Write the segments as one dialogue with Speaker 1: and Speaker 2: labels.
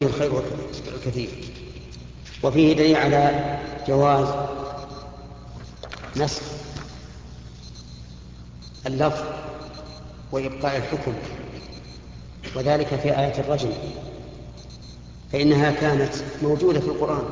Speaker 1: الخير الكثير. وفيه دليل على جواز نسخ اللفظ وإبقاء الحكم، وذلك في آية الرجم، فإنها كانت موجودة في القرآن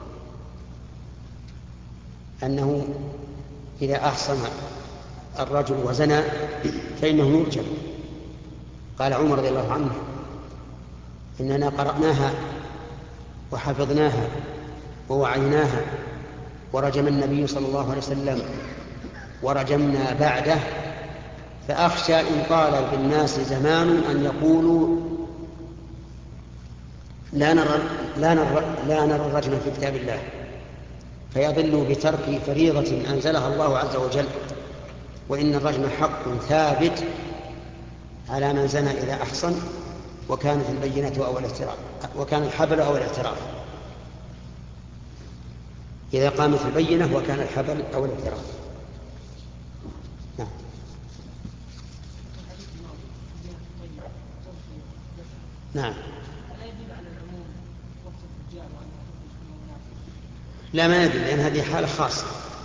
Speaker 1: أنه إذا أحصن الرجل وزنى فإنه يرجم. قال عمر رضي الله عنه: إننا قرأناها وحفظناها ووعيناها، ورجم النبي صلى الله عليه وسلم ورجمنا بعده، فأخشى إن طال بالناس زمان أن يقولوا لا نرى الرجم في كتاب الله، فيضلوا بترك فريضة أنزلها الله عز وجل. وإن الرجم حق ثابت على من زنى إذا أحصن، وكانت البينة أو الاعتراف، وكان الحبل أو الاعتراف. إذا قامت البينة وكان الحبل أو الاعتراف. نعم. نعم. لا، ما يدل، لأن هذه حالة خاصة.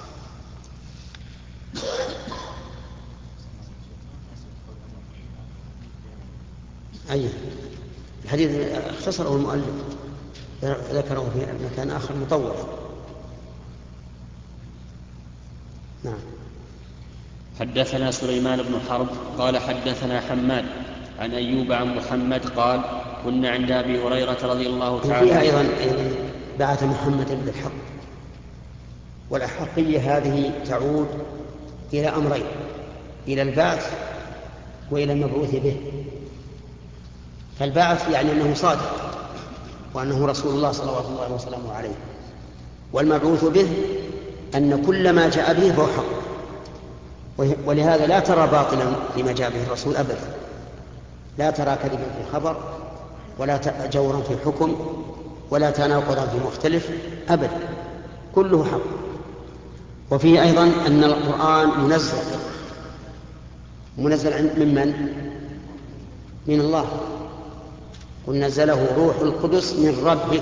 Speaker 1: أي الحديث اختصره المؤلف، ذكره في مكان آخر مطول. نعم.
Speaker 2: حدثنا سليمان بن حرب قال حدثنا حماد عن أيوب عن محمد قال: كنا عند أبي هريرة رضي الله تعالى
Speaker 1: عنه. أيضا بعث محمد بالحق، والأحقية هذه تعود إلى أمرين: إلى البعث وإلى المبعوث به. فالبعث يعني أنه صادق وأنه رسول الله صلى الله عليه وسلم عليه، والمبعوث به أن كل ما جاء به فهو حق. ولهذا لا ترى باطلا فيما جاء به الرسول أبدا، لا ترى كذبا في خبر، ولا جورا في حكم، ولا تناقضا في مختلف أبدا، كله حق. وفيه أيضا أن القرآن منزل من الله، قل نزله روح القدس من ربك،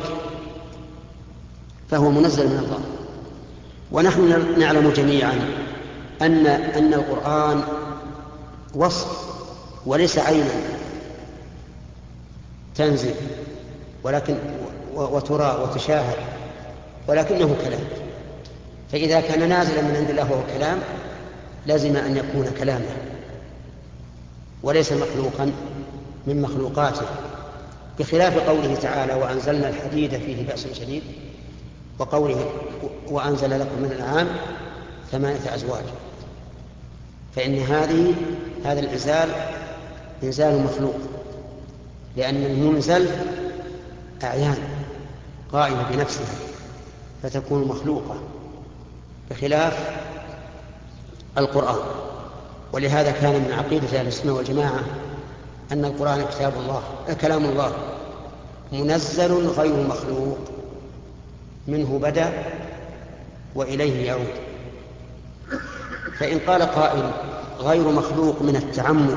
Speaker 1: فهو منزل من الله. ونحن نعلم جميعا أن القرآن وصف وليس عينا تنزل وترى وتشاهد، ولكنه كلام. فإذا كان نازلا من عند الله وهو كلام، لازم أن يكون كلامه وليس مخلوقا من مخلوقاته، بخلاف قوله تعالى: وأنزلنا الحديد فيه بأس شديد، وقوله: وأنزل لكم من الأنعام 8 أزواج. فإن هذا الإنزال إنزال مخلوق، لأن المنزل أعيان قائمة بنفسها، فتكون مخلوقة بخلاف القرآن. ولهذا كان من عقيدة أهل السنة والجماعة أن القرآن كلام الله منزل غير مخلوق، منه بدأ وإليه يعود. فإن قال قائل غير مخلوق من التعمد،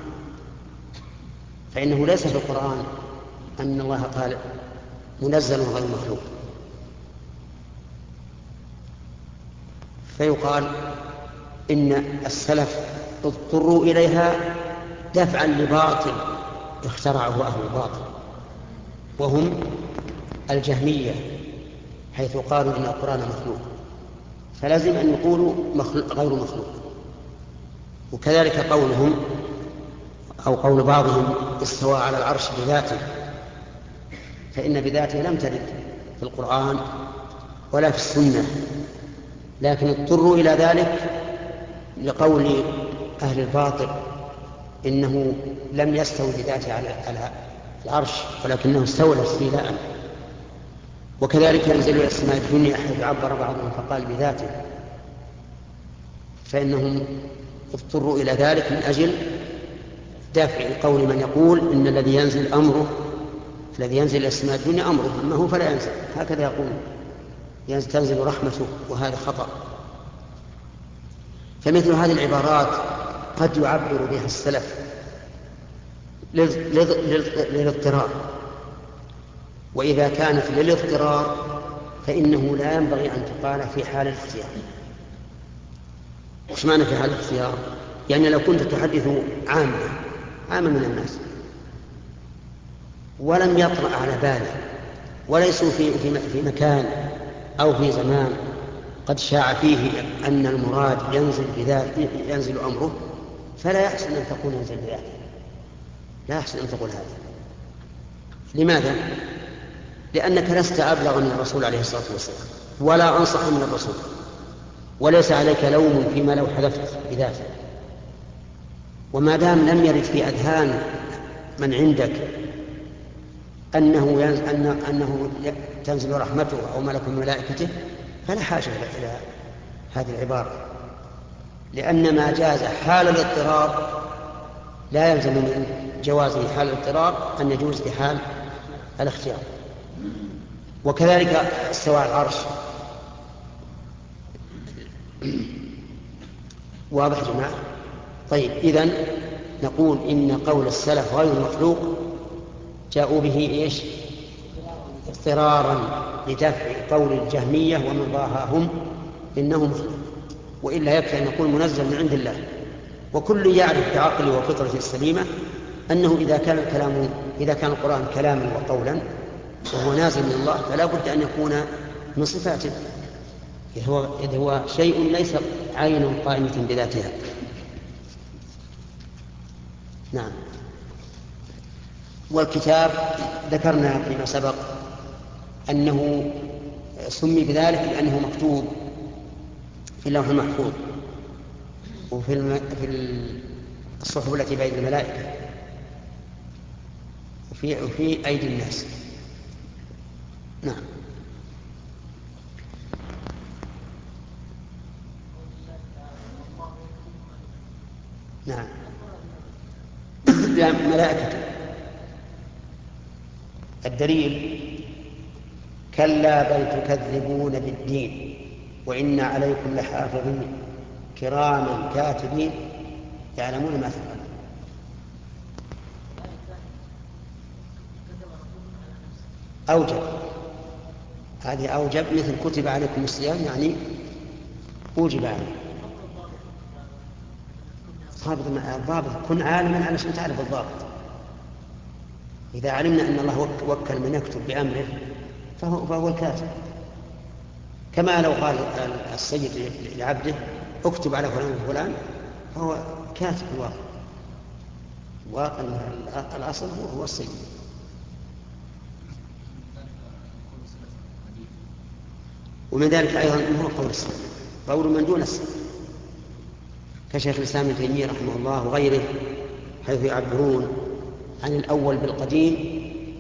Speaker 1: فإنه ليس في القرآن أن الله قال منزل غير مخلوق، فيقال إن السلف اضطروا إليها دفعا لباطل اخترعه أهل الباطل، وهم الجهمية، حيث قالوا إن القرآن مخلوق، فلازم أن يقولوا غير مخلوق. وكذلك قولهم أو قول بعضهم استوى على العرش بذاته، فإن بذاته لم ترد في القرآن ولا في السنة، لكن اضطروا إلى ذلك لقول أهل الباطل إنه لم يستوي بذاته على العرش، ولكنه استولى استيلاء. وكذلك ينزل إلى السماء الدنيا، حيث عبر بعضهم فقال بذاته، فإنهم اضطروا إلى ذلك من أجل دافع قول من يقول إن الذي ينزل إلى السماء الدنيا أمره، أما هو فلا ينزل، هكذا يقول، تنزل رحمته، وهذا خطأ. فمثل هذه العبارات قد يعبر بها السلف للاضطرار، وإذا كانت للاضطرار فإنه لا ينبغي أن تقال في حال الاختيار. وش معنى في حال الاختيار؟ يعني لو كنت تحدث عامة من الناس ولم يطرأ على باله وليسوا في مكان أو في زمان قد شاع فيه أن المراد ينزل أمره، فلا يحسن أن تقول ينزل بذاته، لا يحسن أن تقول هذا. لماذا؟ لأنك لست أبلغ من الرسول عليه الصلاة والسلام ولا أنصح من الرسول، وليس عليك لوم فيما لو حذفت بذاته. وما دام لم يرد في أذهان من عندك أنه تنزل رحمته أو ملك من ملائكته فلا حاجة إلى هذه العبارة، لأن ما جاز حال الاضطرار لا يلزم من جوازه حال الاضطرار أن يجوز في حال الاختيار. وكذلك استواء العرش. واضح يا جماعة؟ طيب، إذن نقول إن قول السلف غير مخلوق جاءوا به إيش؟ اضطرارا لدفع قول الجهمية ومن ضاهاهم إنه مخلوق، وإلا يكفي أن نقول منزل من عند الله. وكل يعرف بعقله وفطرته السليمة أنه إذا كان القرآن كلاما وقولا وهو نازل من الله فلا بد أن يكون من صفاته، إذ هو شيء ليس عين قائمة بذاتها. نعم. والكتاب ذكرنا فيما سبق أنه سمي بذلك لأنه مكتوب في اللوح المحفوظ وفي الصحف التي بين الملائكة وفي أيدي الناس. نعم. نعم. ملائكته. الدليل: كلا بل تكذبون بالدين وإن عليكم لحافظين كراما كاتبين يعلمون ما تفعلون. أوجب، هذه أوجب، مثل كتب عليكم الصيام يعني أوجب عليكم. الضابط كن عالما علشان تعرف الضابط. إذا علمنا أن الله وكل من يكتب بأمره فهو الكاتب، كما لو قال السيد لعبده اكتب على فلان وفلان فهو كاتب الواقع الأصل هو السيد. ومن ذلك أيضا هو قول السلف، قول من دون السلف كشيخ الإسلام ابن تيمية رحمه الله وغيره، حيث يعبرون عن الأول بالقديم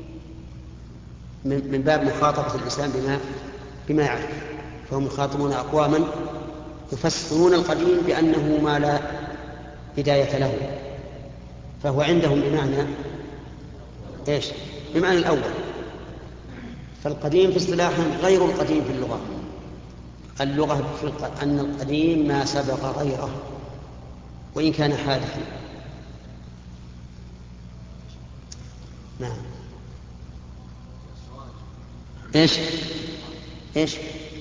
Speaker 1: من باب مخاطبة الإنسان بما يعرف، فهم يخاطبون أقواما يفسرون القديم بأنه ما لا بداية له، فهو عندهم بمعنى إيش؟ بمعنى الأول. فالقديم في اصطلاحهم غير القديم في اللغة. اللغة أن القديم ما سبق غيره وإن كان حادثا. نعم. إيش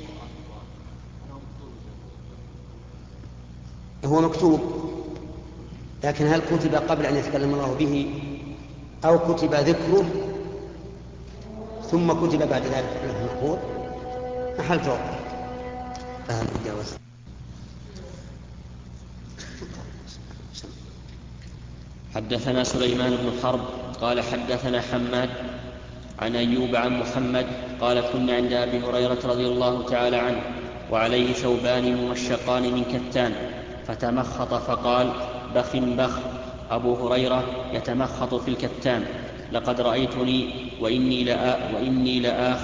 Speaker 1: هو مكتوب، لكن هل كتب قبل أن يتكلم الله به أو كتب ذكره ثم كتب بعد ذلك له محفوظ؟ محل توقف.
Speaker 2: حدثنا سليمان بن حرب قال حدثنا حماد عن أيوب عن محمد قال كنا عند أبي هريرة رضي الله تعالى عنه وعليه ثوبان ممشقان من كتان فتمخط فقال بخ بخ أبو هريرة يتمخط في الكتان لقد رأيتني وإني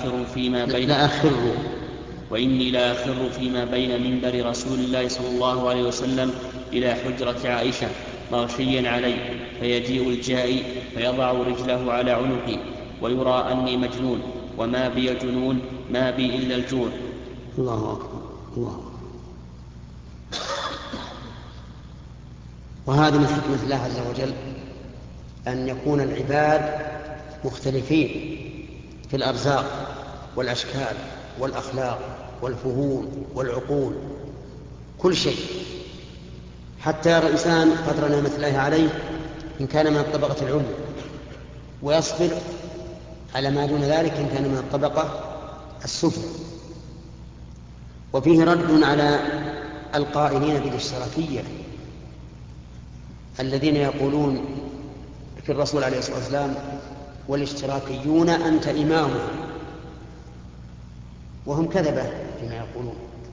Speaker 2: لآخر فيما بين منبر رسول الله صلى الله عليه وسلم إلى حجرة عائشة مغشيا علي، فيجيء الجائي فيضع رجله على عنقي ويرى أني مجنون وما بي جنون، ما بي إلا الجوع.
Speaker 1: الله أكبر. الله. وهذا من حكمة الله عز وجل أن يكون العباد مختلفين في الأرزاق والأشكال والأخلاق والفهوم والعقول، كل شيء، حتى يرى الإنسان قدر نعمة الله عليه إن كان من الطبقة العليا، ويصبر على ما دون ذلك إن كان من الطبقة السفلى. وفيه رد على القائلين بالاشتراكية الذين يقولون في الرسول عليه الصلاة والسلام: والاشتراكيون أنت إمامهم. وهم كذبة فيما يقولون.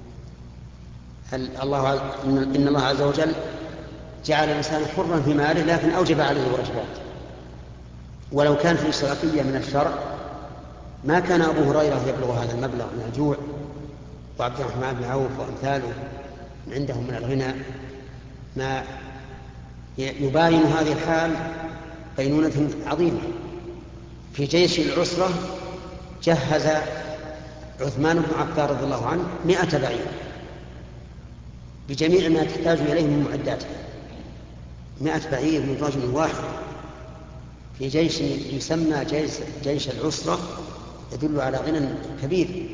Speaker 1: إن الله عز وجل جعل الإنسان حرا في ماله، لكن أوجب عليه واجبات. ولو كان في الاشتراكية من الشرع ما كان أبو هريرة يبلغ هذا المبلغ من الجوع، وعبد الرحمن بن عوف وأمثاله عندهم من الغنى ما يباين هذه الحال بينونة عظيمة. في جيش العسرة جهز عثمان بن عفان رضي الله عنه 100 بعير بجميع ما تحتاج إليه من معداته. 100 بعير من رجل واحد في جيش يسمى جيش العسرة يدل على غنى كبير.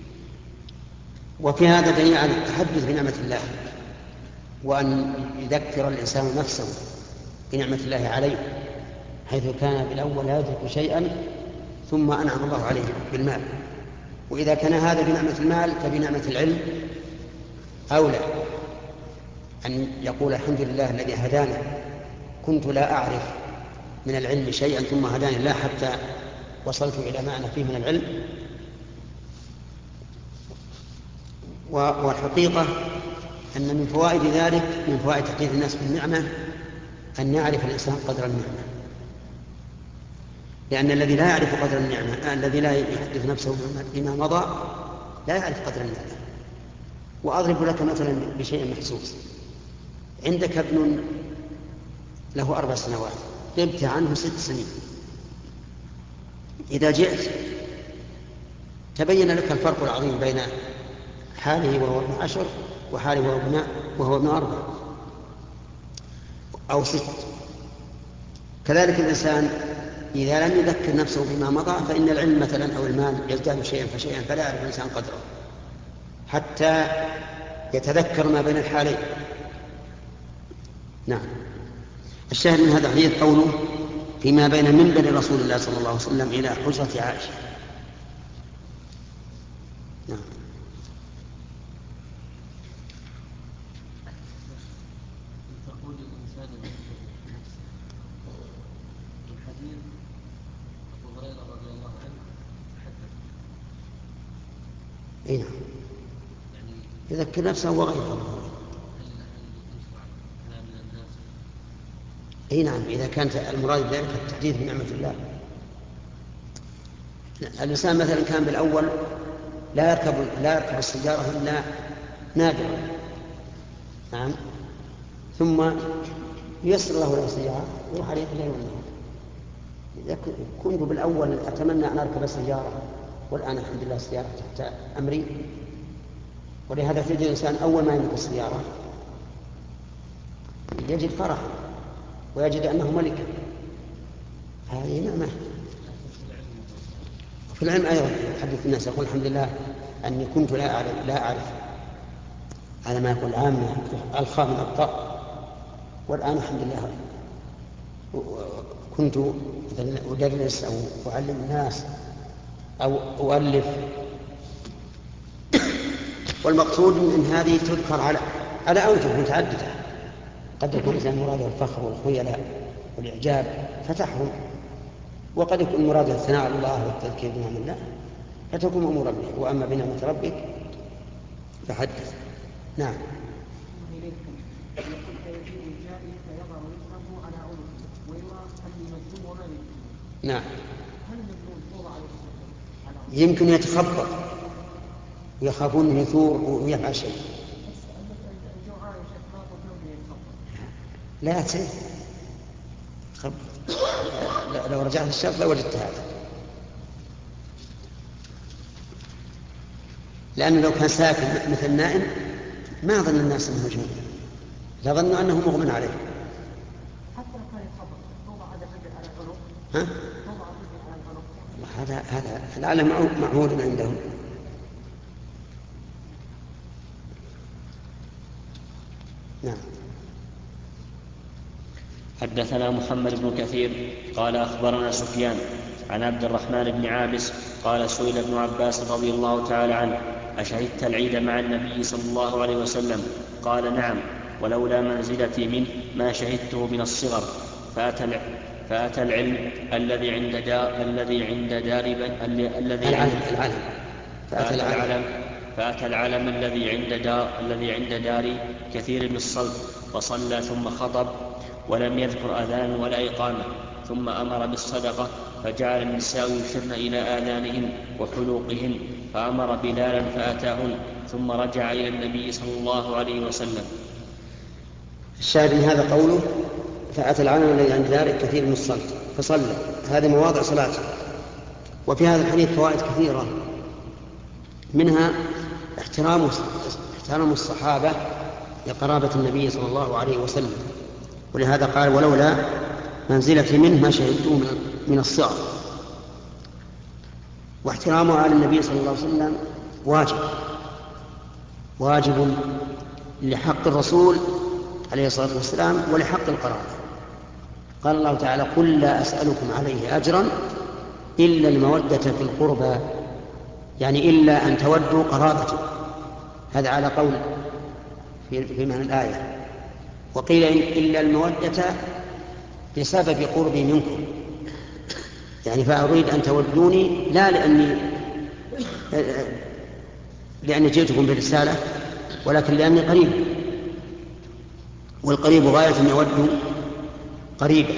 Speaker 1: وفي هذا دليل على التحدث بنعمة الله، وأن يذكر الإنسان نفسه بنعمة الله عليه، حيث كان بالأول لا يدرك شيئا ثم أنعم الله عليه بالمال. وإذا كان هذا بنعمة المال فبنعمة العلم أولى، أن يقول: الحمد لله الذي هدانا، كنت لا أعرف من العلم شيئا ثم هداني الله حتى وصلت إلى ما أنا فيه من العلم. والحقيقة أن من فوائد ذلك، من فوائد تحديث الناس بالنعمة، أن يعرف الإنسان قدر النعمة، لأن الذي لا يعرف قدر النعمة، الذي لا يحدث نفسه بما مضى، لا يعرف قدر النعمة. وأضرب لك مثلا بشيء محسوس: عندك ابن له 4 سنوات، غبت عنه 6 سنين، إذا جئت تبين لك الفرق العظيم بين حاله وهو ابن 10 وحاله وهو ابن 4 أو 6. كذلك الإنسان إذا لم يذكر نفسه بما مضى، فإن العلم مثلا أو المال يزداد شيئا فشيئا، فلا يعرف الإنسان قدره حتى يتذكر ما بين الحالين. نعم. الشاهد من هذا الحديث قوله: فيما بين منبر رسول الله صلى الله عليه وسلم إلى حجرة عائشة. نعم.
Speaker 3: تقول الإنسان الحديث أبو هريرة رضي الله عنه تحدث.
Speaker 1: أي نعم، يذكر نفسه وغيره. اي نعم، اذا كانت المراد بذلك التحديث بنعمة الله. الانسان مثلا كان بالاول لا يركب السيارة الا نادرا، نعم، ثم ييسر له السيارة ويروح عليه الليل والنهار. إذا كنت بالاول اتمنى ان اركب السيارة، والان الحمد لله السيارة تحت امري، ولهذا تجد الانسان اول ما يملك السيارة يجد فرحا ويجد أنه ملك. هذه نعمة. في العلم أيضا يحدث الناس يقول: الحمد لله أني كنت لا أعرف على ما يقول عامة ألخى من الطاء، والآن الحمد لله كنت أدرس أو أعلم الناس أو أؤلف. والمقصود أن هذه تذكر على أوجه متعددة. قد يكون الإنسان مراده الفخر والخيلاء والإعجاب فتحرم، وقد يكون مراده الثناء على الله والتذكير بنعم الله فتكون أمور به. وأما بنعمة ربك فحدث. نعم. نعم، يمكن يتخبط ويخافون أن يثور ويفعل شيء. لا تسير لو رجعت الشرط لوجدت هذا، لأنه لو كان ساكن مثل نائم ما ظن الناس أنه مجنون، لظنوا أنه مغمى عليه.
Speaker 3: حتى لو كان يتخبط توضع هذا الرجل على العنق،
Speaker 1: ها؟
Speaker 3: توضع الرجل على العنق.
Speaker 1: هذا لعله معهود عندهم. نعم.
Speaker 2: حدثنا محمد بن كثير قال أخبرنا سفيان عن عبد الرحمن بن عابس قال سئل ابن عباس رضي الله تعالى عنه أشهدت العيد مع النبي صلى الله عليه وسلم؟ قال نعم، ولولا منزلتي منه ما شهدته من الصغر. فأتى العلم الذي عند دار كثير من الصلب، فصلى ثم خطب ولم يذكر أذان ولا إقامة، ثم أمر بالصدقة، فجعل النساء يشرن إلى آذانهن وحلوقهن، فأمر بلالا فأتاهن، ثم رجع إلى النبي صلى الله عليه وسلم.
Speaker 1: الشاهد من هذا قوله فأتى العالم الذي عند دار كثير من الصلب فصلى، هذه مواضع صلاته. وفي هذا الحديث فوائد كثيرة، منها احترام الصحابة لقرابة النبي صلى الله عليه وسلم، ولهذا قال ولولا منزلتي منه ما شهدته من الصغر. واحترامه على النبي صلى الله عليه وسلم واجب لحق الرسول عليه الصلاة والسلام ولحق القرابة. قال الله تعالى قل لا أسألكم عليه أجرا إلا المودة في القربى، يعني إلا أن تودوا قرابته، هذا على قول في معنى الآية. وقيل إلا المودة بسبب قربي منكم، يعني فأريد أن تودوني لا لأني جئتكم برسالة، ولكن لأني قريب، والقريب غاية أن يود قريبا.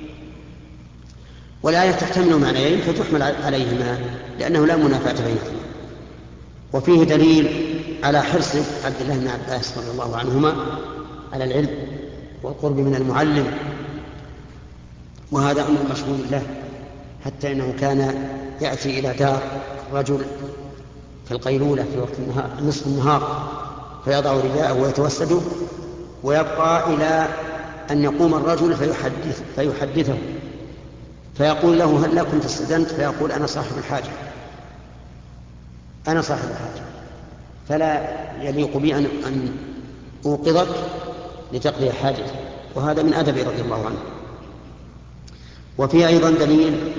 Speaker 1: والآية تحتمل معنيين فتحمل عليهما لأنه لا منافاة بينهما. وفيه دليل على حرص عبد الله بن عباس رضي الله عنهما على العلم والقرب من المعلم، وهذا أمر مشهود له، حتى إنه كان يأتي إلى دار رجل في القيلولة في وقت نصف النهار فيضع رداءه ويتوسده، ويبقى إلى أن يقوم الرجل فيحدثه، فيقول له هل كنت استأذنت؟ فيقول أنا صاحب الحاجة، فلا يليق بي أن أوقظك لتقضي حاجتك. وهذا من أدب رضي الله عنه. وفيه أيضا دليل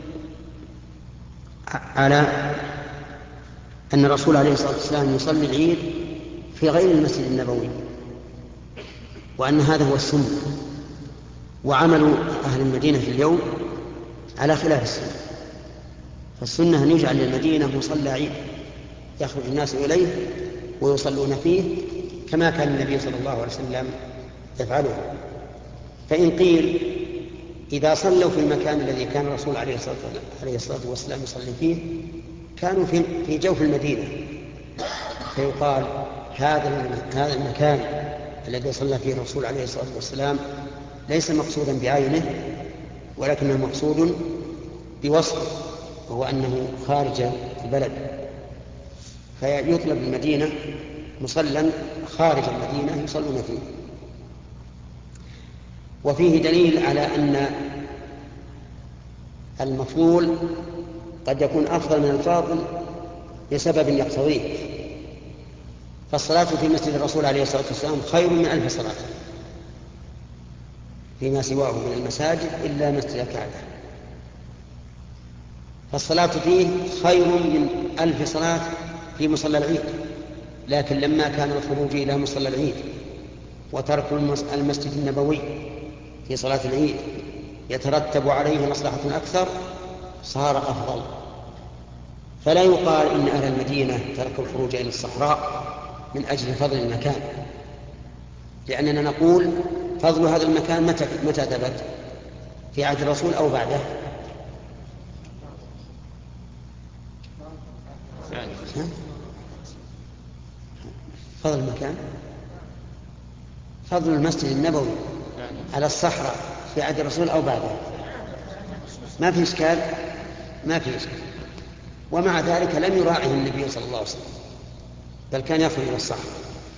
Speaker 1: على أن الرسول عليه الصلاة والسلام يصلي العيد في غير المسجد النبوي، وأن هذا هو السنة، وعمل أهل المدينة في اليوم على خلاف السنة. فالسنة أن يجعل للمدينة مصلى عيد يخرج الناس إليه ويصلون فيه كما كان النبي صلى الله عليه وسلم يفعله. فإن قيل إذا صلوا في المكان الذي كان الرسول عليه الصلاة والسلام يصلي فيه كانوا في جوف المدينة، فيقال هذا المكان الذي صلى فيه الرسول عليه الصلاة والسلام ليس مقصودا بعينه، ولكنه مقصود بوصفه، وهو أنه خارج البلد، فيطلب المدينة مصلى خارج المدينة يصلون فيه. وفيه دليل على أن المفضول قد يكون أفضل من الفاضل لسبب يقتضيه، فالصلاة في مسجد الرسول عليه الصلاة والسلام خير من 1000 صلاة فيما سواه من المساجد إلا مسجد الكعبة، فالصلاة فيه خير من 1000 صلاة في مصلى العيد. لكن لما كان الخروج إلى مصلى العيد وترك المسجد النبوي في صلاة العيد يترتب عليه مصلحة أكثر صار أفضل. فلا يقال إن أهل المدينة تركوا الخروج إلى الصحراء من أجل فضل المكان، لأننا نقول فضل هذا المكان متى ثبت؟ في عهد الرسول أو بعده؟ فضل المكان، فضل المسجد النبوي على الصحراء في عهد الرسول أو بعده ما في إشكال. ومع ذلك لم يراعه النبي صلى الله عليه وسلم، بل كان يخرج إلى الصحراء.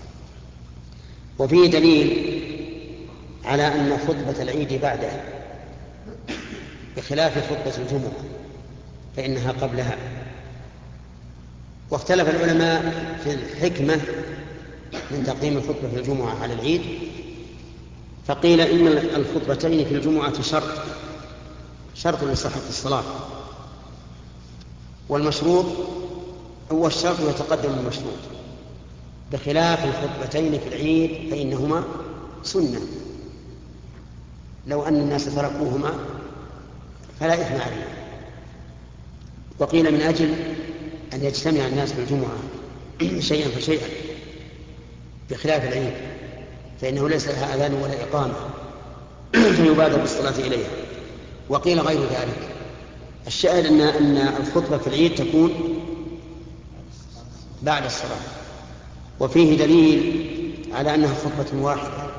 Speaker 1: وفيه دليل على أن خطبة العيد بعده بخلاف خطبة الجمعة، فإنها قبلها. واختلف العلماء في الحكمة من تقديم الخطبة في الجمعة على العيد، فقيل إن الخطبتين في الجمعة شرط لصحة الصلاة، والمشروط هو الشرط يتقدم المشروط، بخلاف الخطبتين في العيد فإنهما سنة، لو أن الناس تركوهما فلا إثم عليهم. وقيل من أجل أن يجتمع الناس في الجمعة شيئا فشيئا، بخلاف العيد فإنه ليس لها أذان ولا إقامة فيبادر بالصلاة إليها. وقيل غير ذلك. الشاهد أن الخطبة في العيد تكون بعد الصلاة، وفيه دليل على أنها خطبة واحدة،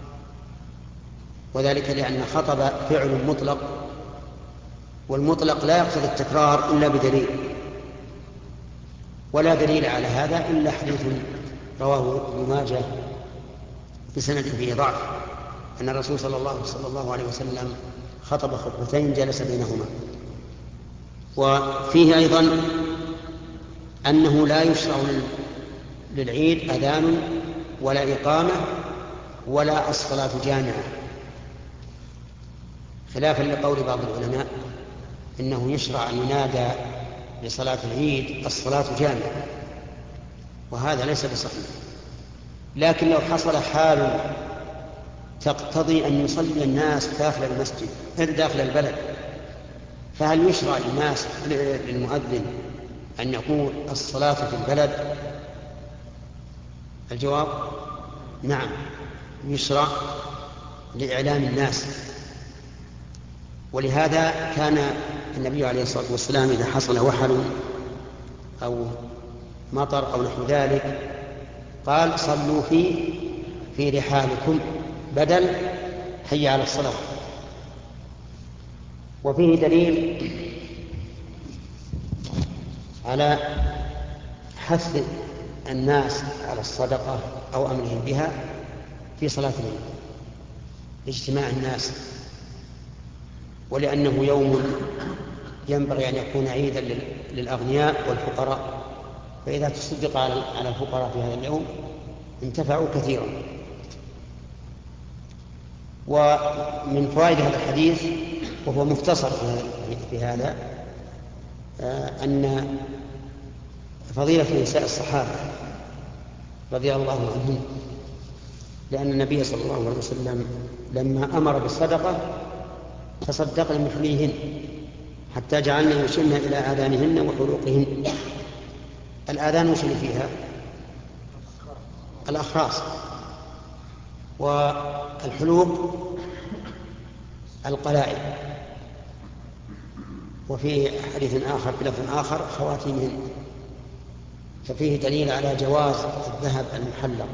Speaker 1: وذلك لأن خطب فعل مطلق، والمطلق لا يقتضي التكرار إلا بدليل، ولا دليل على هذا إلا حديث رواه ابن ماجه بسند فيه ضعف أن الرسول صلى الله عليه وسلم خطب خطبتين جلس بينهما. وفيه أيضا أنه لا يشرع للعيد أذان ولا إقامة ولا الصلاة جامعة، خلافا لقول بعض العلماء إنه يشرع أن ينادى لصلاة العيد الصلاة جامعة، وهذا ليس بصحيح. لكن لو حصل حال تقتضي أن يصلي الناس داخل المسجد داخل البلد، فهل يشرع للناس للمؤذن أن يقول الصلاة في البلد؟ الجواب نعم، يشرع لإعلام الناس. ولهذا كان النبي عليه الصلاة والسلام إذا حصل وحل أو مطر أو نحو ذلك قال صلوا في رحالكم بدل حي على الصلاة. وفيه دليل على حث الناس على الصدقة أو أمرهم بها في صلاة العيد لاجتماع الناس، ولأنه يوم ينبغي أن يكون عيدا للأغنياء والفقراء، فإذا تصدق على الفقراء في هذا اليوم انتفعوا كثيرا. ومن فوائد هذا الحديث وهو مختصر في هذا أن فضيلة نساء الصحابة رضي الله عنهم، لأن النبي صلى الله عليه وسلم لما أمر بالصدقة تصدقن مثليهن حتى جعلنا يشن إلى آذانهن وحلوقهن. الآذان وش اللي فيها؟ الأخراس، والحلوق القلائد، وفي حديث آخر بلفظ آخر خواتيمهن. ففيه دليل على جواز الذهب المحلق،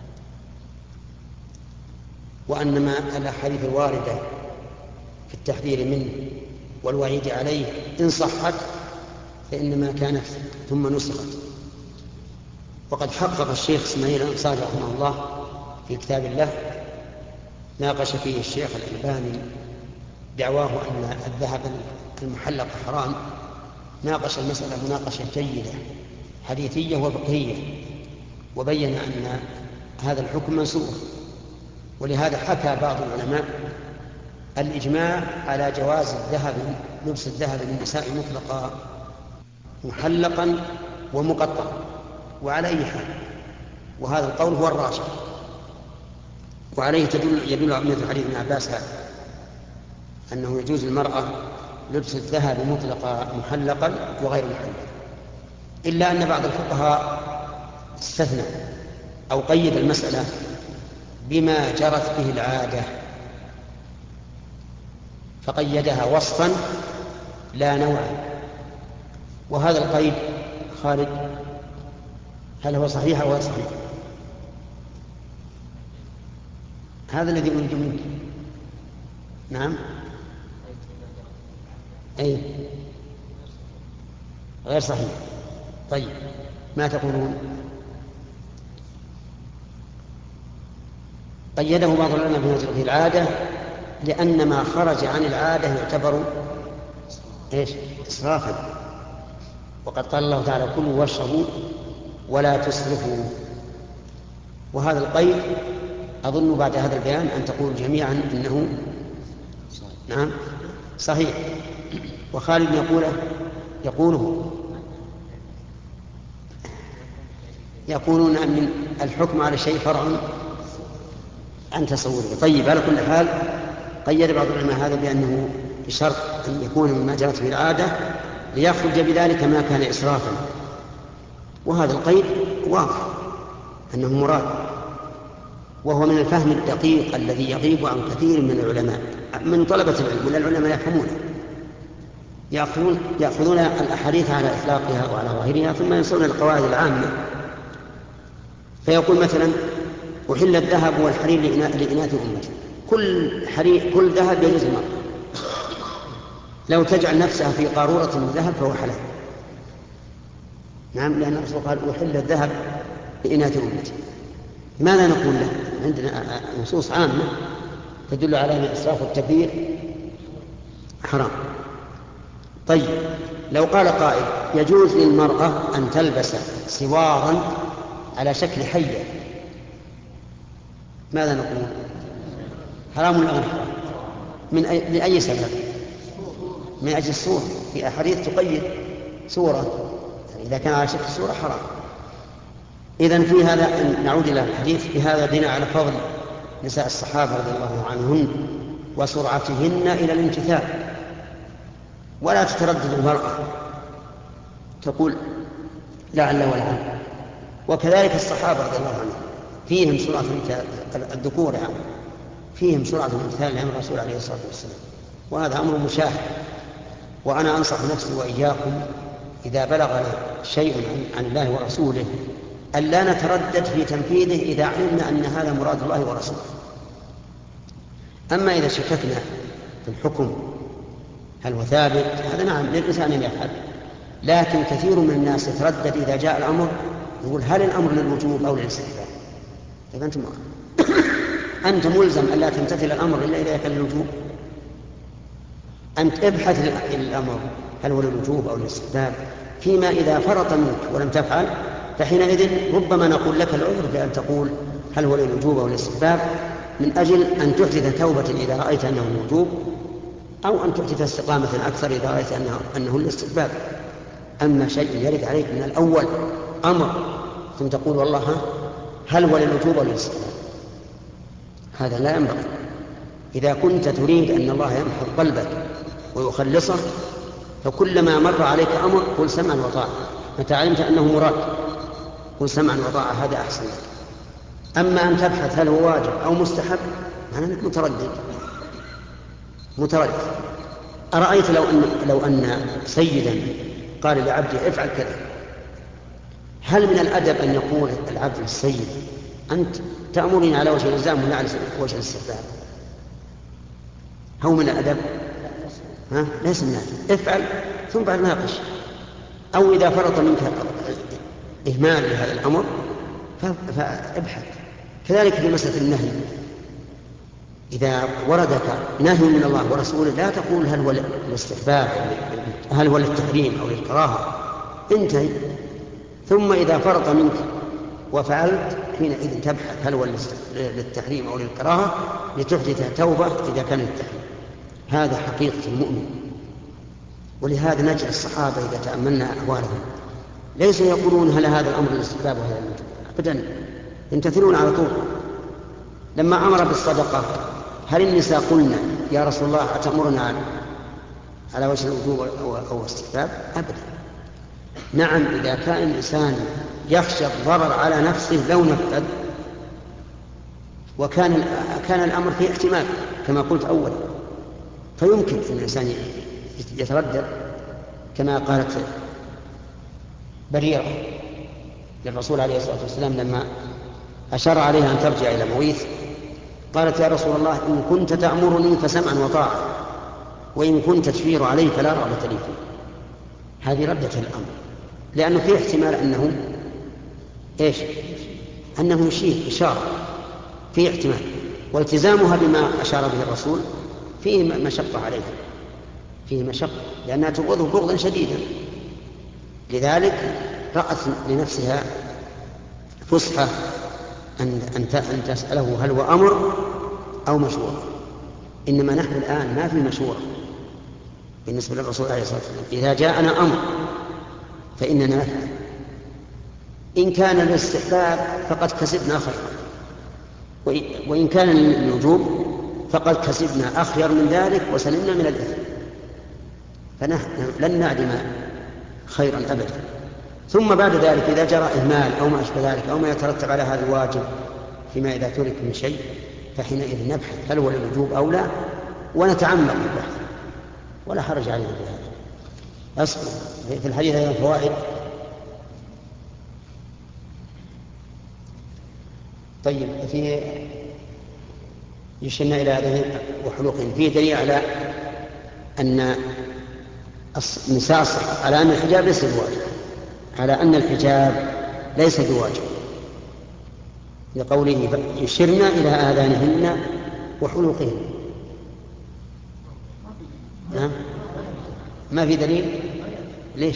Speaker 1: وأنما الأحاديث الواردة في التحذير منه والوعيد عليه إن صحت فإنما كانت ثم نسخت. وقد حقق الشيخ إسماعيل الأنصاري رحمه الله في كتاب له ناقش فيه الشيخ الألباني دعواه أن الذهب المحلق حرام، ناقش المسألة مناقشة جيدة حديثية وفقهية، وبين أن هذا الحكم منسوخ. ولهذا حكى بعض العلماء الإجماع على جواز لبس الذهب للنساء مطلقا محلقا ومقطعا وعلى أي حال، وهذا القول هو الراجح، وعليه يدل مثل حديث ابن عباس هذا أنه يجوز للمرأة لبس الذهب مطلقا محلقا وغير محلق، إلا أن بعض الفقهاء استثنى أو قيد المسألة بما جرت به العادة، فقيدها وصفا لا نوعا. وهذا القيد خالد هل هو صحيح أو غير صحيح؟ هذا الذي أريد منك. نعم أي غير صحيح. طيب ما تقولون؟ قيده بعض العلماء بهذه العادة لأن ما خرج عن العادة يعتبر إسرافا، وقد قال الله تعالى: كلوا واشربوا ولا تسرفوا. وهذا القيد أظن بعد هذا البيان أن تقول جميعا إنه نعم صحيح. وخالد يقولون أن الحكم على الشيء فرع عن تصوره. طيب، على كل حال قيد بعض العلماء هذا بأنه بشرط أن يكون مما جرت به العادة ليخرج بذلك ما كان إسرافا، وهذا القيد واضح أنه مراد، وهو من الفهم الدقيق الذي يغيب عن كثير من العلماء من طلبة العلم. ولا العلماء يفهمونه، يأخذون الأحاديث على إطلاقها وعلى ظاهرها ثم ينصرون القواعد العامة، فيقول مثلا: أحل الذهب والحرير لإناث أمتي. كل ذهب يجوز المرء، لو تجعل نفسها في قارورة من ذهب فهو حلال. نعم، لأن الرسول قال: أحل الذهب لإناث أمتي. ماذا نقول له؟ عندنا نصوص عامة تدل على أن الإسراف والتبذير حرام. طيب، لو قال قائل: يجوز للمرأة أن تلبس سوارا على شكل حية، ماذا نقول؟ حرام ولا غير حرام؟ لأي سبب؟ من أجل الصورة، في أحاديث تقيد صورة، يعني إذا كان على شكل صورة حرام. إذن في هذا نعود إلى الحديث، في هذا دين على فضل نساء الصحابة رضي الله عنهن وسرعتهن إلى الامتثال. ولا تتردد المرأة تقول لعل ولعل. وكذلك الصحابة رضي الله عنهم فيهم سرعة الذكور، يعني فيهم سرعة الامتثال لأمر الرسول عليه الصلاة والسلام، وهذا أمر مشاهد. وأنا أنصح نفسي وإياكم إذا بلغنا شيء عن الله ورسوله أن لا نتردد في تنفيذه إذا علمنا أن هذا مراد الله ورسوله. أما إذا شككنا في الحكم هل هو ثابت، هذا نعم للإنسان أن يفعل، لكن كثير من الناس يتردد إذا جاء الأمر، يقول: هل الأمر للوجوب أو للاستحباب؟ طيب، أنت ملزم أن لا تمتثل الأمر إلا إذا كان للوجوب. أنت ابحث الأمر هل هو للوجوب أو للاستحباب، فيما إذا فرط منك ولم تفعل فحينئذ ربما نقول لك العذر بأن تقول هل هو للوجوب أو للاستحباب، من أجل أن تحدث توبة إذا رأيت أنه الوجوب، أو أن تحدث استقامة أكثر إذا رأيت أنه الاستحباب. أما شيء يرد عليك من الأول أمر ثم تقول والله هل هو للوجوب أو للاستحباب، هذا لا ينبغي. إذا كنت تريد أن الله يمحض قلبك ويخلصه فكلما مر عليك أمر قل سمعا وطاعة، متى علمت أنه مراد قل سمعا وطاعة، هذا أحسن لك. أما أن تبحث هل هو واجب أو مستحب معناه أنك متردد. أرأيت لو أن سيدا قال لعبده افعل كذا، هل من الأدب أن يقول العبد للسيد أنت تأمرني على وجه الإلزام ولا على وجه الاستحباب؟ هو من الأدب؟ ليس من الأدب. افعل ثم بعد ناقش. أو إذا فرط منك إهمال لهذا الأمر فابحث. كذلك في مسألة النهي، إذا وردك نهي من الله ورسوله لا تقول هل هو للاستحباب هل هو للتحريم أو للكراهة، انتهي. ثم إذا فرط منك وفعلت حينئذ تبحث هل هو للتحريم أو للكراهة لتحدث توبة إذا كان للتحريم. هذا حقيقة المؤمن. ولهذا نجد الصحابة إذا تأملنا أحوالهم ليسوا يقولون هل هذا الأمر للاستحباب وهذا الوجوب، أبدا، يمتثلون على طول. لما أمر بالصدقة هل النساء قلنا يا رسول الله أتأمرنا على وجه الوجوب أو الاستحباب؟ أبدا. نعم، إذا كان الإنسان يخشى الضرر على نفسه لو نفذ وكان الأمر فيه احتمال كما قلت أولا، فيمكن أن الإنسان يتردد، كما قالت بريرة للرسول عليه الصلاة والسلام لما أشار عليها أن ترجع إلى مويث، قالت يا رسول الله إن كنت تأمرني فسمعا وطاعة، وإن كنت تشير علي فلا رغبة لي فيه. هذه ردة الأمر، لأنه فيه احتمال أنه يشير إشارة، فيه احتمال، والتزامها بما أشار به الرسول فيه مشقة عليه، فيه مشقة، لأنها تبغضه بغضا شديدا. لذلك رأت لنفسها فسحة أن تسأله هل هو أمر أو مشورة. إنما نحن الآن ما في مشورة بالنسبة للرسول عليه الصلاة والسلام. إذا جاءنا أمر فإننا نفعل، إن كان الاستحباب فقد كسبنا خيرا، وإن كان الوجوب فقد كسبنا أخير من ذلك وسلمنا من الإثم، فنحن لن نعدم خيرا أبدا. ثم بعد ذلك إذا جرى إهمال أو ما أشبه ذلك أو ما يترتب على هذا الواجب فيما إذا ترك من شيء، فحينئذ نبحث هل هو للوجوب أو لا، ونتعمق البحث ولا حرج علينا بهذا. أصبر في الحديث أيضا فوائد. طيب، في يشرنا إلى هذه وحلوقهم فيه دليل على أن النساء على أن الحجاب ليس بواجب، على أن الحجاب ليس بواجب، لقوله يشرنا إلى آذانهن وحلوقهن. نعم، ما في دليل. ليش؟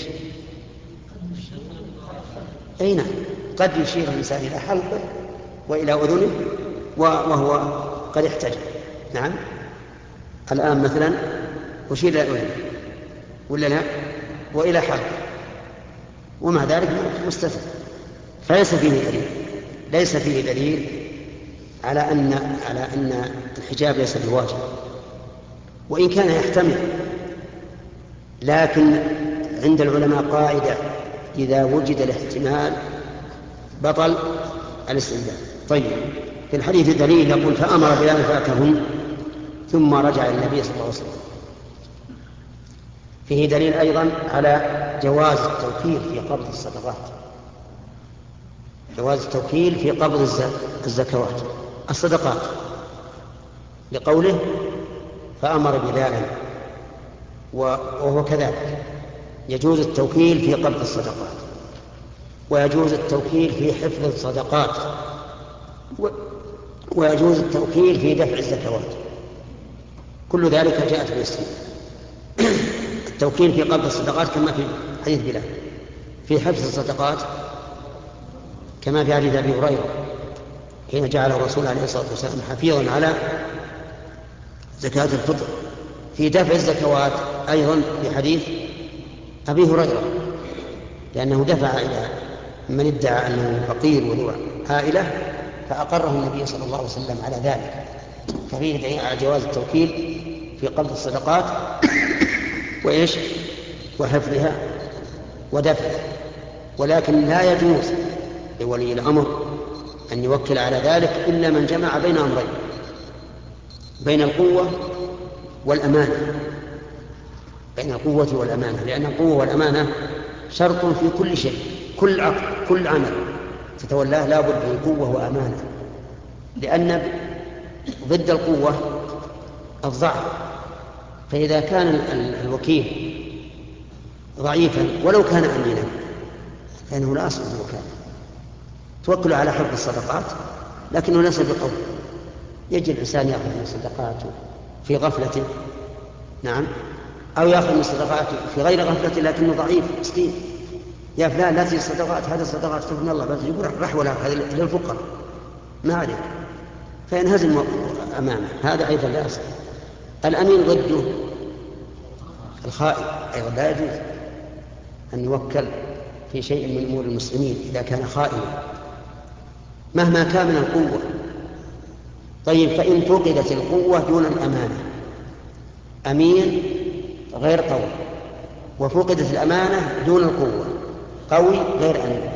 Speaker 1: أي نعم، قد يشير الإنسان إلى حلقه وإلى أذنه وهو قد احتجب. نعم، الآن مثلا أشير إلى أذنه ولا لا، وإلى حلقه، ومع ذلك مستثنى، فليس فيه دليل، ليس فيه دليل على أن الحجاب ليس بواجب، وإن كان يحتمل. لكن عند العلماء قاعدة: إذا وجد الاحتمال بطل الاستنباط. طيب، في الحديث دليل يقول: فأمر بلال فأتاهن ثم رجع إلى النبي صلى الله عليه وسلم. فيه دليل أيضا على جواز التوكيل في قبض الصدقات، جواز التوكيل في قبض الصدقات، لقوله: فأمر بلالا، وهو كذلك يجوز التوكيل في قبض الصدقات، ويجوز التوكيل في حفظ الصدقات، ويجوز التوكيل في دفع الزكوات. كل ذلك جاءت بالسنة. التوكيل في قبض الصدقات كما في حديث بلال، في حفظ الصدقات كما في حديث أبي هريرة حين جعله الرسول عليه الصلاة والسلام حفيظا على زكاة الفطر، في دفع الزكوات أيضا في حديث أبي هريرة، لأنه دفع إلى من ادعى أنه فقير وذو عائلة فأقره النبي صلى الله عليه وسلم على ذلك. ففيه دليل على جواز التوكيل في قبض الصدقات وإيش وحفظها ودفعها، ولكن لا يجوز لولي الأمر أن يوكل على ذلك إلا من جمع بين أمرين: بين القوة والأمانة، بين القوة والأمانة، لأن القوة والأمانة شرط في كل شيء، كل عقد، كل عمل تتولاه لا بد من قوة وأمانة، لأن ضد القوة الضعف. فإذا كان الوكيل ضعيفا ولو كان أمينا فإنه لا أصل الوكالة، توكل على حفظ الصدقات لكنه ليس بقوة. يجي الإنسان يأخذ من الصدقات في غفلة، نعم، أو يأخذ من الصدقات في غير غفلة لكنه ضعيف مسكين: يا فلان لا تجي الصدقات، هذه الصدقات تجب من الله، بس يقول رحوة هذه للفقراء ما عليك، فينهزم أمامه. هذا أيضا لا أصل. الأمين ضده الخائن، أيضا لا يجوز أن يوكل في شيء من أمور المسلمين إذا كان خائنا مهما كان من القوة. طيب، فإن فقدت القوة دون الأمانة، أمين غير قوي، وفقدت الأمانة دون القوة، قوي غير أمين.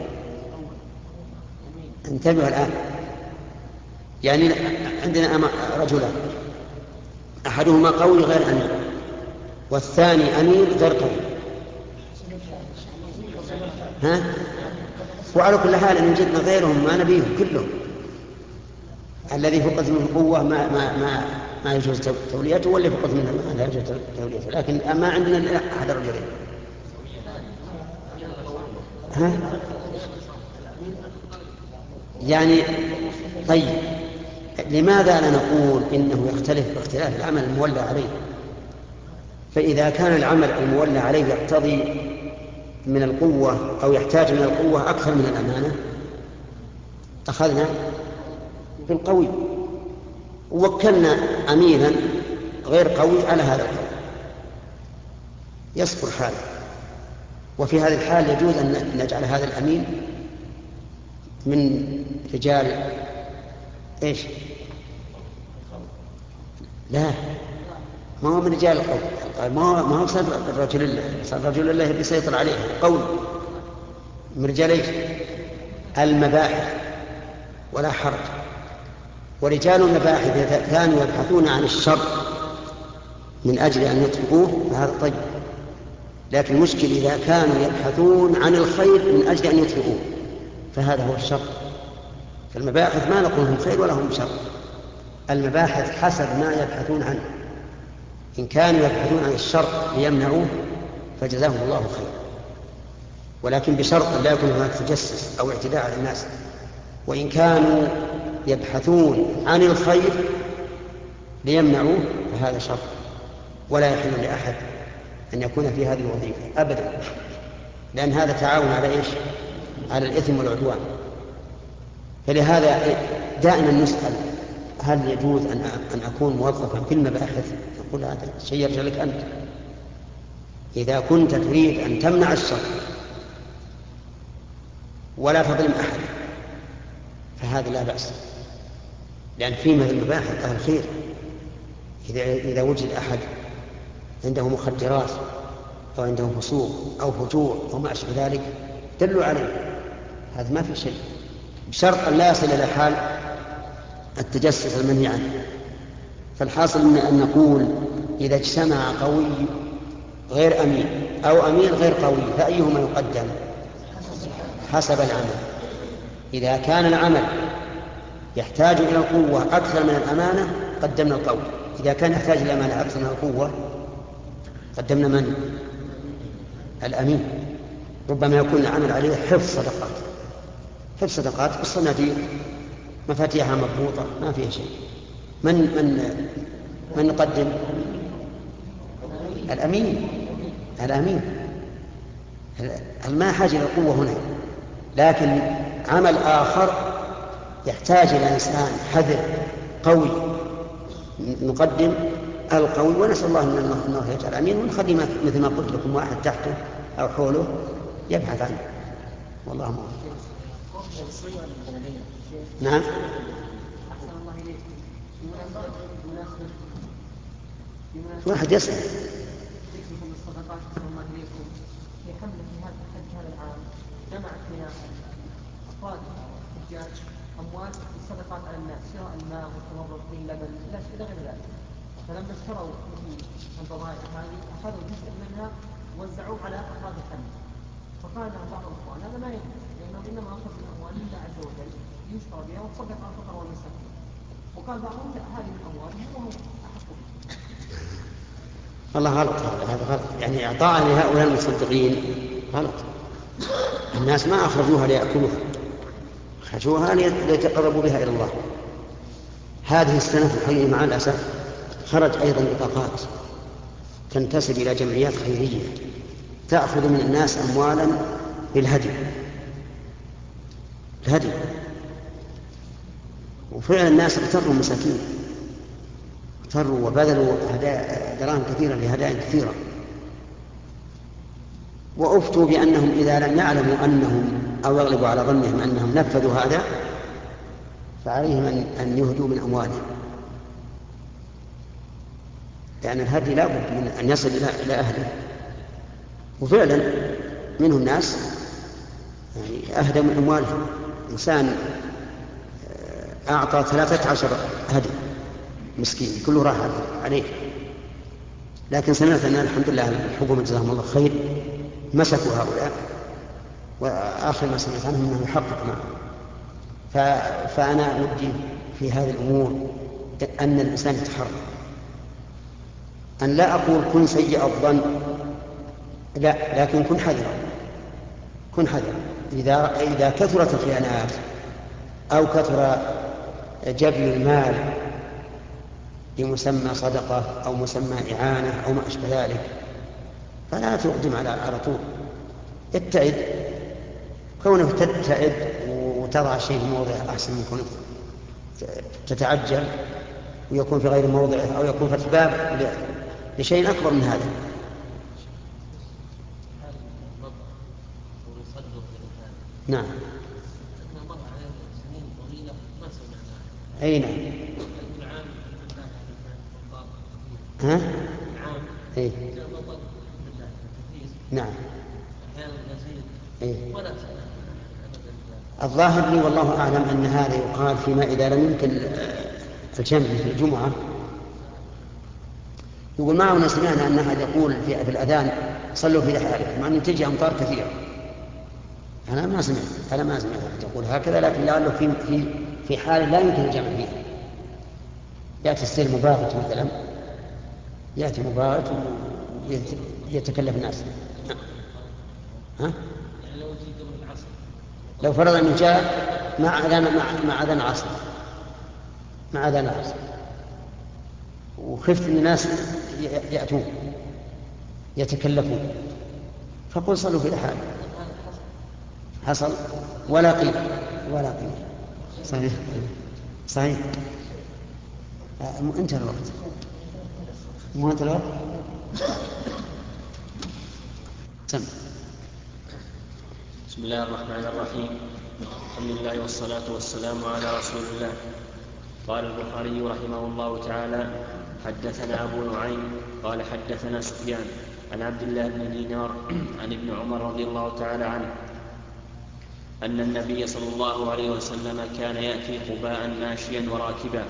Speaker 1: انتبهوا الآن، يعني عندنا رجلان، أحدهما قوي غير أمين، والثاني أمين غير قوي. وعلى كل حال إن وجدنا غيرهم ما نبيهم كلهم. الذي فقد منه القوة ما يجوز توليته، واللي فقد منه لا يجوز توليته، لكن ما عندنا إلا أحد الرجلين. يعني طيب، لماذا لا نقول إنه يختلف باختلاف العمل المولى عليه؟ فإذا كان العمل المولى عليه يقتضي من القوة أو يحتاج من القوة أكثر من الأمانة أخذنا بالقوي، ووكلنا أمينا غير قوي على هذا القول يصبر حاله. وفي هذه الحال يجوز أن نجعل هذا الأمين من رجال إيش؟ لا، ما هو من رجال القول، ما هو صار الرجل الله، صار الرجل الله بيسيطر عليه قول من رجال إيش؟ المباحث ولا حرج. ورجال المباحث إذا كانوا يبحثون عن الشر من أجل أن يطلقوه فهذا طيب، لكن المشكل إذا كانوا يبحثون عن الخير من أجل أن يطلقوه فهذا هو الشر. فالمباحث ما نقول هم خير ولا هم شر، المباحث حسب ما يبحثون عنه، إن كانوا يبحثون عن الشر ليمنعوه فجزاهم الله خير، ولكن بشرط أن لا يكون هناك تجسس أو اعتداء على الناس. وإن كانوا يبحثون عن الخير ليمنعوه فهذا شر، ولا يحل لأحد أن يكون في هذه الوظيفة أبدا، لأن هذا تعاون على إيش؟ على الإثم والعدوان. فلهذا دائما نسأل هل يجوز أن أكون موظفا في المباحث؟ يقول هذا شيء يرجع لك أنت. إذا كنت تريد أن تمنع الشر ولا تظلم أحد فهذا لا بأس، لأن في مثل المباحث أهل خير. إذا وجد أحد عنده مخدرات أو عنده فسوق أو فجور أو ما أشبه ذلك دلوا عليه، هذا ما في شيء، بشرط أن لا يصل إلى حال التجسس المنهي عنه. فالحاصل أن نقول إذا اجتمع قوي غير أمين أو أمين غير قوي فأيهما يقدم؟ حسب العمل. إذا كان العمل يحتاج إلى القوة أكثر من الأمانة قدمنا القوي، إذا كان يحتاج إلى الأمانة أكثر من القوة قدمنا من؟ الأمين. ربما يكون العمل عليه حفظ صدقات، حفظ صدقات في الصناديق مفاتيحها مضبوطة ما فيها شيء، من نقدم؟ الأمين. الأمين ما حاجة إلى القوة هنا، لكن عمل آخر يحتاج إلى إنسان حذر قوي نقدم القوي، ونسأل الله أنه يجعل أمين، ونخلي مثل ما قلت لكم واحد تحته أو حوله يبحث عنه، والله موفق. نعم. واحد يسأل
Speaker 4: الصدقات الله إليكم في حملة هذا العام جمعت من أفراد الحجاج أموال الصدقات على الناس، شراء الماء والتمرد باللبن إلى غير ذلك. فلما اشتروا البضائع هذه أخذوا جزء منها ووزعوه على أفراد الحمل. فقال لهم بعض الإخوان هذا ما يجوز، لأنه إنما أخذ من أموال الله عز وجل يشترى بها وتصدق على الفقراء والمساكين. وقال بعضهم هذه من أموالهم وهم أحق بها.
Speaker 1: والله غلط، هذا غلط، يعني إعطاء لهؤلاء المصدقين غلط. الناس ما أخرجوها ليأكلوها، أخرجوها ليتقربوا بها إلى الله. هذه السنة الحقيقة مع الأسف خرج أيضا بطاقات تنتسب إلى جمعيات خيرية تأخذ من الناس أموالا للهدي، الهدي، وفعلا الناس اغتروا مساكين، اغتروا وبذلوا دراهم كثيرة لهدايا كثيرة، وأفتوا بأنهم إذا لم يعلموا أنهم أو يغلبوا على ظنهم أنهم نفذوا هذا فعليهم أن يهدوا من أموالهم، لأن الهدي لا بد من أن يصل إلى أهله. وفعلا منهم ناس يعني أهدى من أموالهم، إنسان أعطى 13 هدي مسكين كله راح عليه، لكن سمعت أن الحمد لله الحكومة جزاهم الله خير مسكوا هؤلاء، وآخر ما سمعت عنهم أنه يحقق معهم. فأنا أودي في هذه الأمور أن الإنسان يتحرك، أن لا أقول كن سيء الظن، لا، لكن كن حذرا، كن حذرا. إذا كثرت الخيانات أو كثر جبل المال بمسمى صدقة أو مسمى إعانة أو ما أشبه ذلك فلا تقدم على طول، ابتعد. كونك تبتعد وتضع شيء في موضعه أحسن من كونك تتعجل ويكون في غير موضعه أو يكون فتح باب لشيء أكبر من هذا. نعم. أي نعم. ها؟ أي. نعم. أي. الظاهر لي والله أعلم أن هذا يقال فيما إذا لم يمكن الجمع في الجمعة. يقول معنا سمعنا أن أحد يقول في الأذان صلوا في رحالكم، مع أن تجي أمطار كثيرة. أنا ما سمعت أحد يقول هكذا، لكن لعله في حال لا يمكن الجمع فيها. يأتي السيل مباغت مثلا، يأتي مباغت ويتكلف الناس. ها؟ لو فرض أنه جاء مع أذان العصر وخفت أن الناس يأتون يتكلفون، فقل صلوا في الحال. حصل ولا قيل. صحيح. انتهى الوقت. سم.
Speaker 2: بسم الله الرحمن الرحيم. الحمد لله والصلاة والسلام على رسول الله. قال البخاري رحمه الله تعالى: حدثنا أبو نعيم قال حدثنا سفيان عن عبد الله بن دينار عن ابن عمر رضي الله تعالى عنه أن النبي صلى الله عليه وسلم كان يأتي قباء ماشيا وراكبا.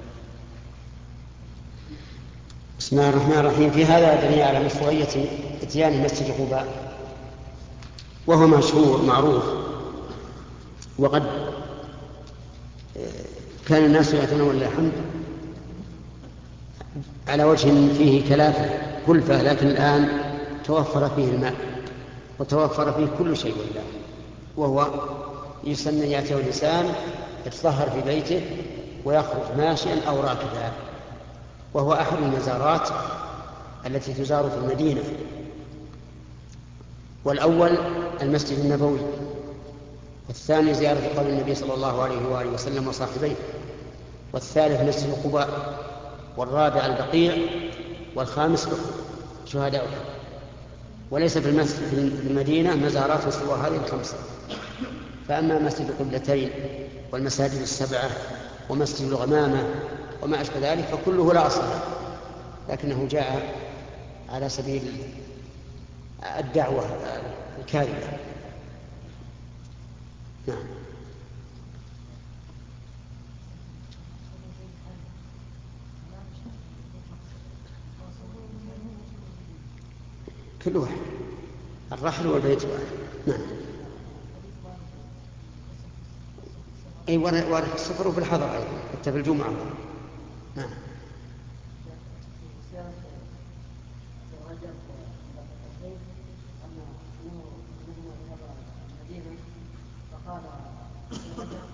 Speaker 1: بسم الله الرحمن الرحيم. في هذا دليل على مشروعية اتيان مسجد قباء، وهو مشهور معروف، وقد كان الناس يأتون ولله الحمد على وجه فيه كلفة، لكن الآن توفر فيه الماء وتوفر فيه كل شيء لله، وهو يسن يأتيه الإنسان يتطهر في بيته ويخرج ماشيا أو راكبا، وهو أحد المزارات التي تزار في المدينة. والأول المسجد النبوي، والثاني زيارة قبر النبي صلى الله عليه وآله وسلم وصاحبيه، والثالث مسجد قباء، والرابع البقيع، والخامس شهداء. وليس في المدينة مزارات سوى هذه الخمسة. فأما مسجد القبلتين والمساجد السبعة ومسجد الغمامة وما أشبه ذلك فكله لا أصل له، لكنه جاء على سبيل الدعوة الكاذبة. نعم. كل واحد، الرحل والبيت واحد. نعم. أي وارد في السفر وفي الحضر أيضا، حتى في الجمعة. نعم.
Speaker 4: فقال